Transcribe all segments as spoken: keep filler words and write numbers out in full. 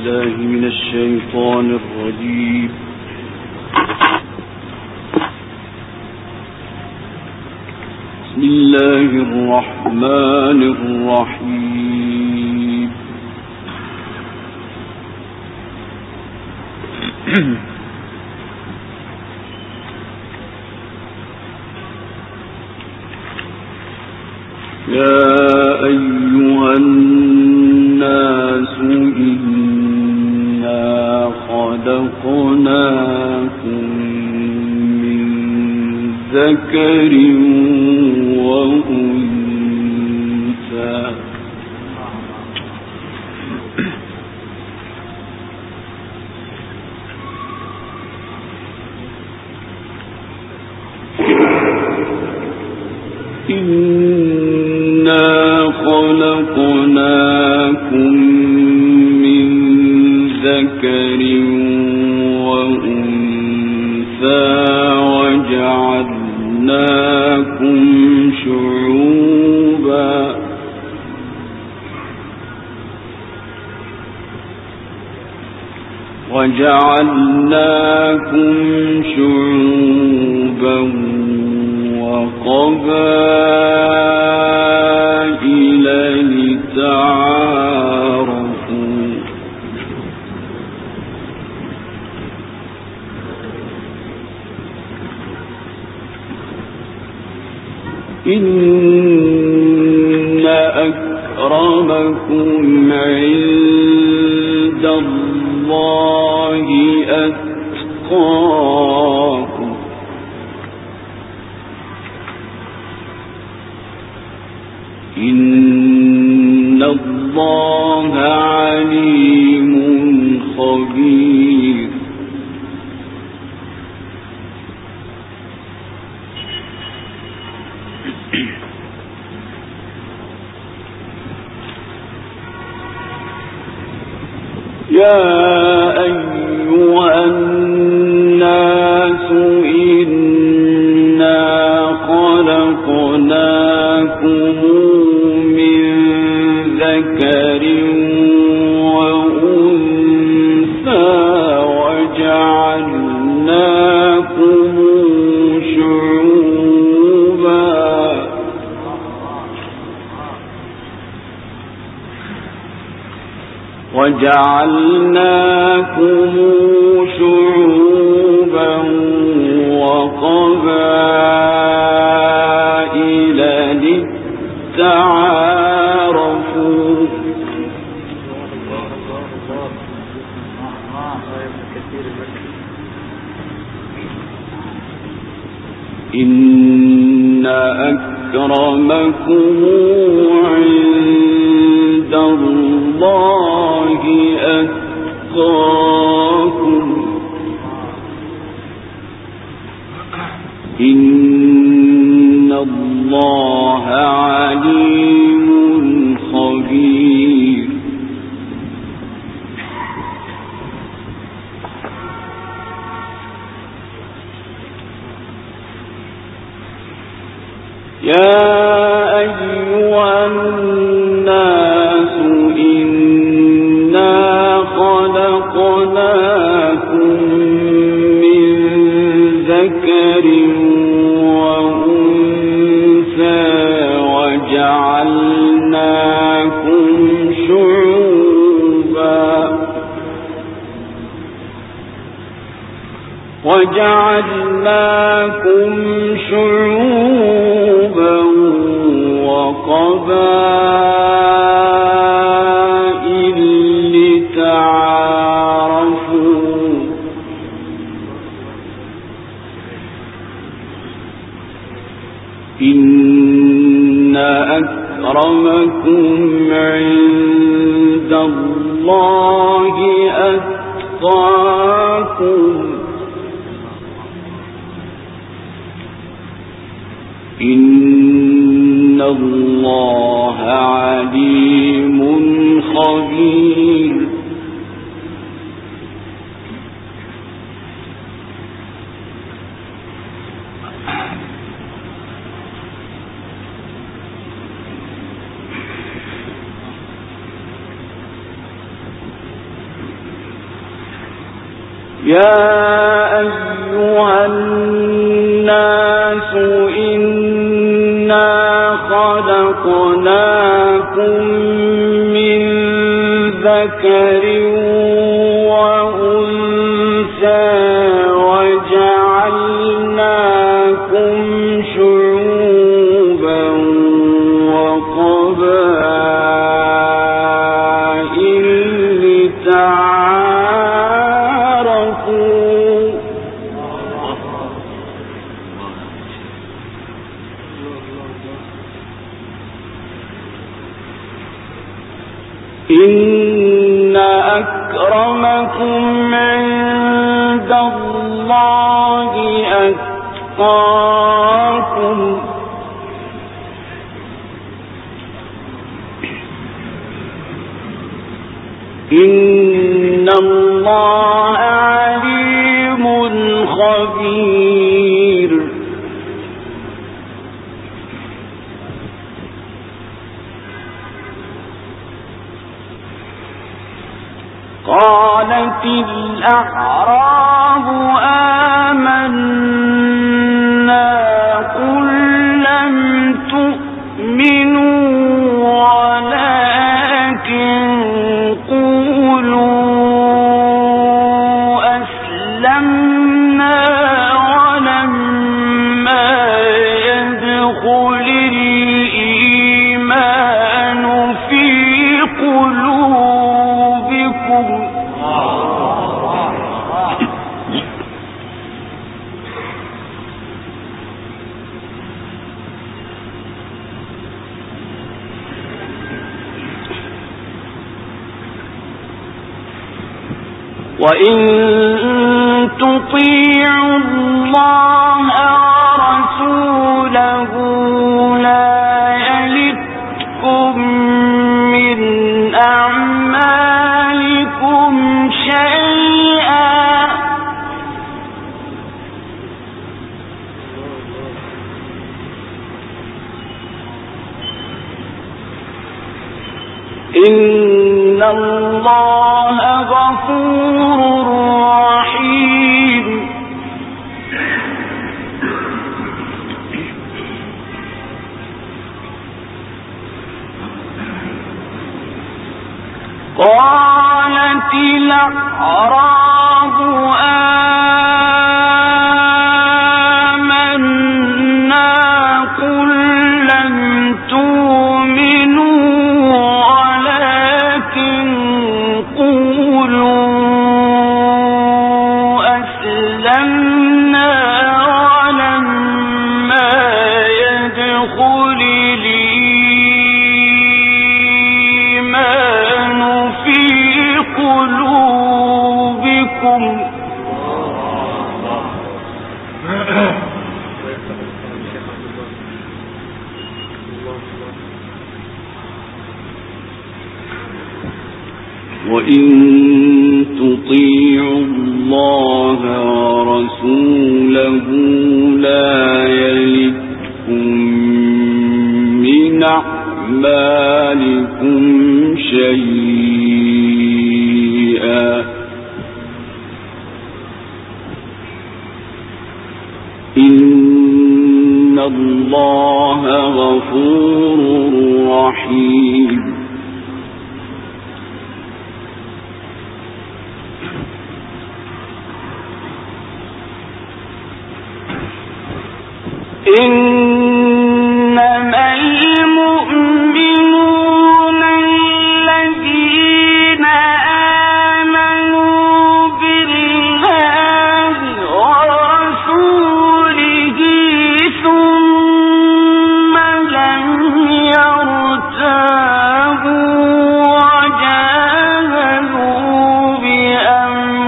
بالله من الشيطان الرجيم. بسم الله الرحمن الرحيم. يا أيها الناس إنا خلقناكم من ذكر وأنثى إنا خلقناكم من ذكر وأنثى وجعلناكم شعوبا وجعلناكم شعوبا وقبائل لتعارفوا إن أكرمكم عند الله أتقاكم إن الله عليم خبير. يا أيها الناس إنا خلقناكم من ذكر وأنثى وجعلناكم شعوبا وجعلناكم شعوبا وقبائل لتعارفوا إن أكرمكم عند الله أتقاكم إن الله عليم خبير. يا أيها الناس إنا خلقناكم من ذكر وأنثى وجعلناكم شعوبا وجعلناكم شعوبا وقبائل لتعارفوا إن أكرمكم عند الله أتقاكم إن الله عليم خبير. يا أيها الناس إنا خلقناكم من ذكر وأنثى وجعلناكم شعوبا وقبائل لتعارفوا إن أكرمكم عند الله أتقاكم إن الله عليم خبير قالت الأعراب آمنا قل لم تؤمنوا ولكن قولوا أسلمنا ولما يدخل الإيمان في قلوبكم وإن تطيعوا الله ورسوله لا يلتكم من أعمالكم شيئا إن الله غفور رحيم قالت الأعراب آمنا قل لم تؤمنوا ولكن قولوا أسلمنا ولما يدخل الإيمان في قلوبكم وإن تطيعوا الله ورسوله لا يلتكم من أعمالكم شيئا إن الله غفور رحيم إنما المؤمنون الذين آمنوا بالله ورسوله ثم لم يرتابوا وجاهدوا بأموالهم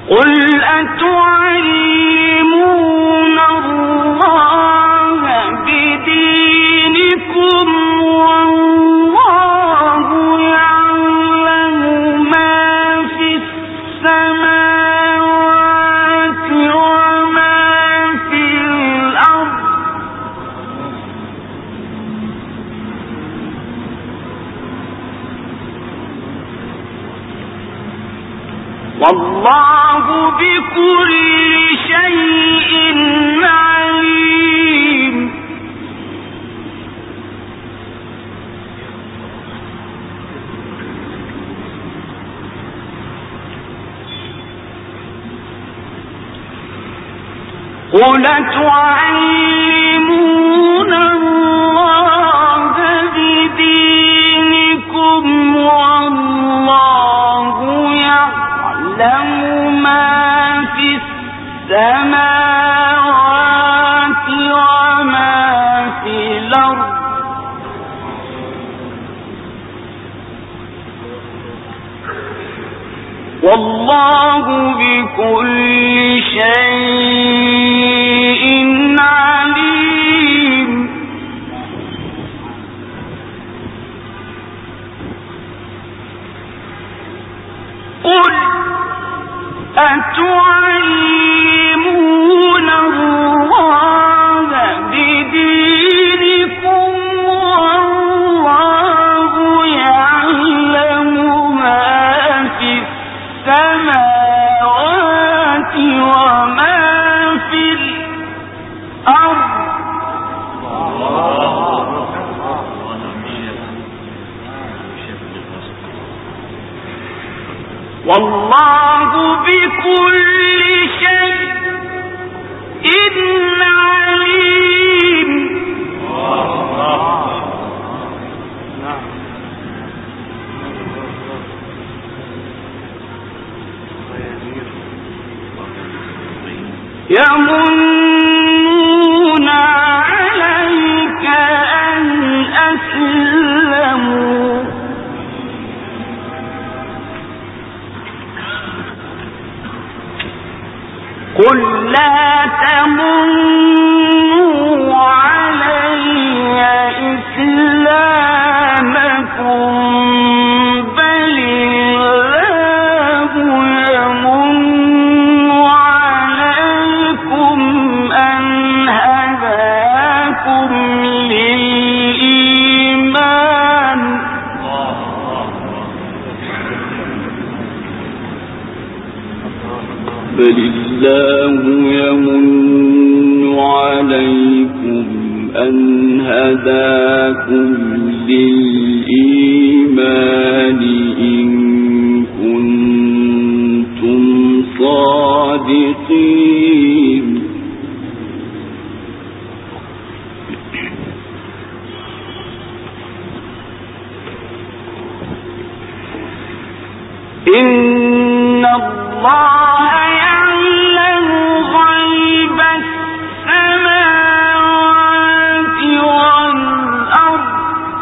قل أتعلمون الله بدينكم والله يعلم ما في السماوات وما في الأرض والله بكل شيء عليم. قل تعلمون الله بدينكم والله يعلم ما في السماوات وما في الأرض والله بكل شيء عليم. قل أتعلمون الله بدينكم والله يعلم ما في السماوات وما في الأرض والله بكل شيء عليم. يمنون عليك أن أسلموا قل لا تمنوا علي إسلامكم بل الله يمن عليكم أن هداكم للإيمان بل الله يمن عليكم أن هداكم للإيمان إن كنتم صادقين. إن الله يعلم غيب السماوات والأرض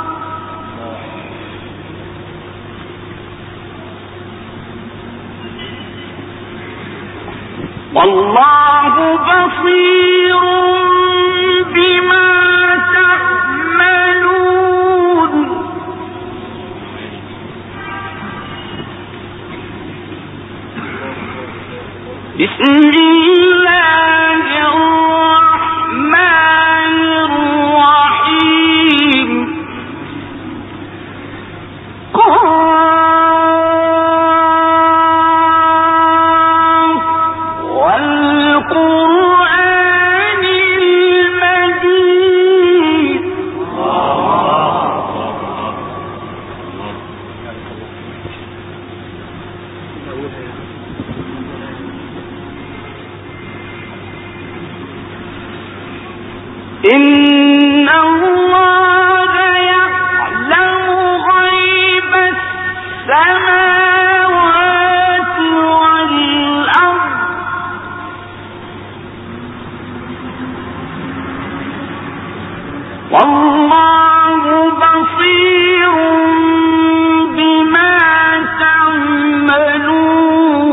والله بصير بما تعملون. بسم الله الرحمن الرحيم. قاف والقرآن المجيد. إن الله يعلم غيب السماوات والأرض والله بصير بما تعملون.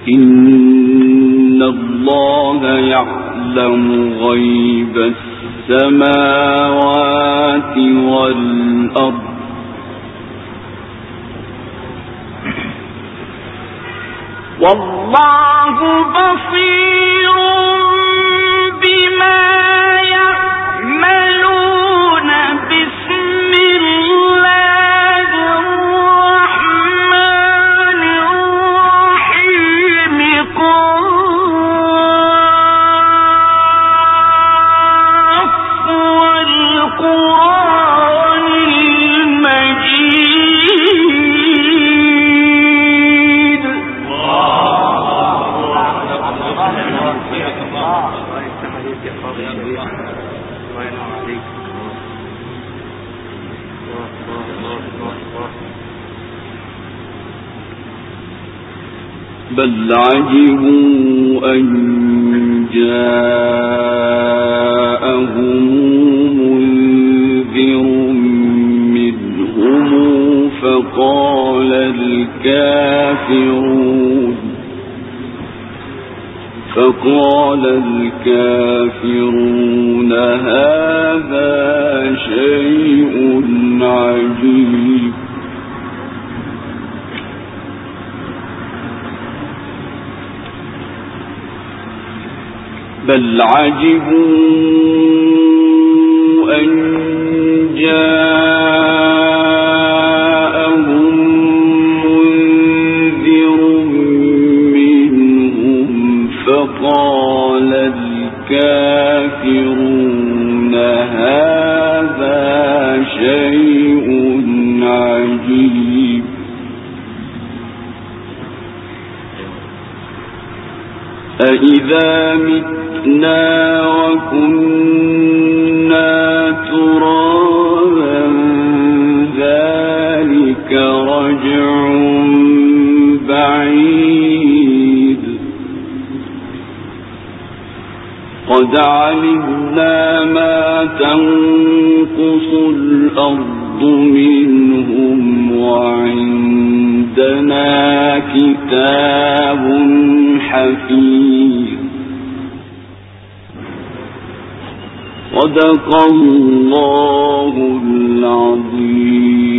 إن الله يعلم غيب السماوات والأرض والله بصير بما يعملون بسم الله الرحمن الرحيم قاف والقرآن المجيد بل عجبوا أن جاءهم منذر منهم فقال الكافرون فقال الكافرون هذا شيء عجيب بل عجبوا أن جاءهم منذر منهم فقال الكافرون هذا شيء عجيب أإذا متنا وكنا ترابا ذلك رجع بعيد قد علمنا ما تنقص الأرض منهم وعندنا كتاب حفيظ صدق الله العظيم.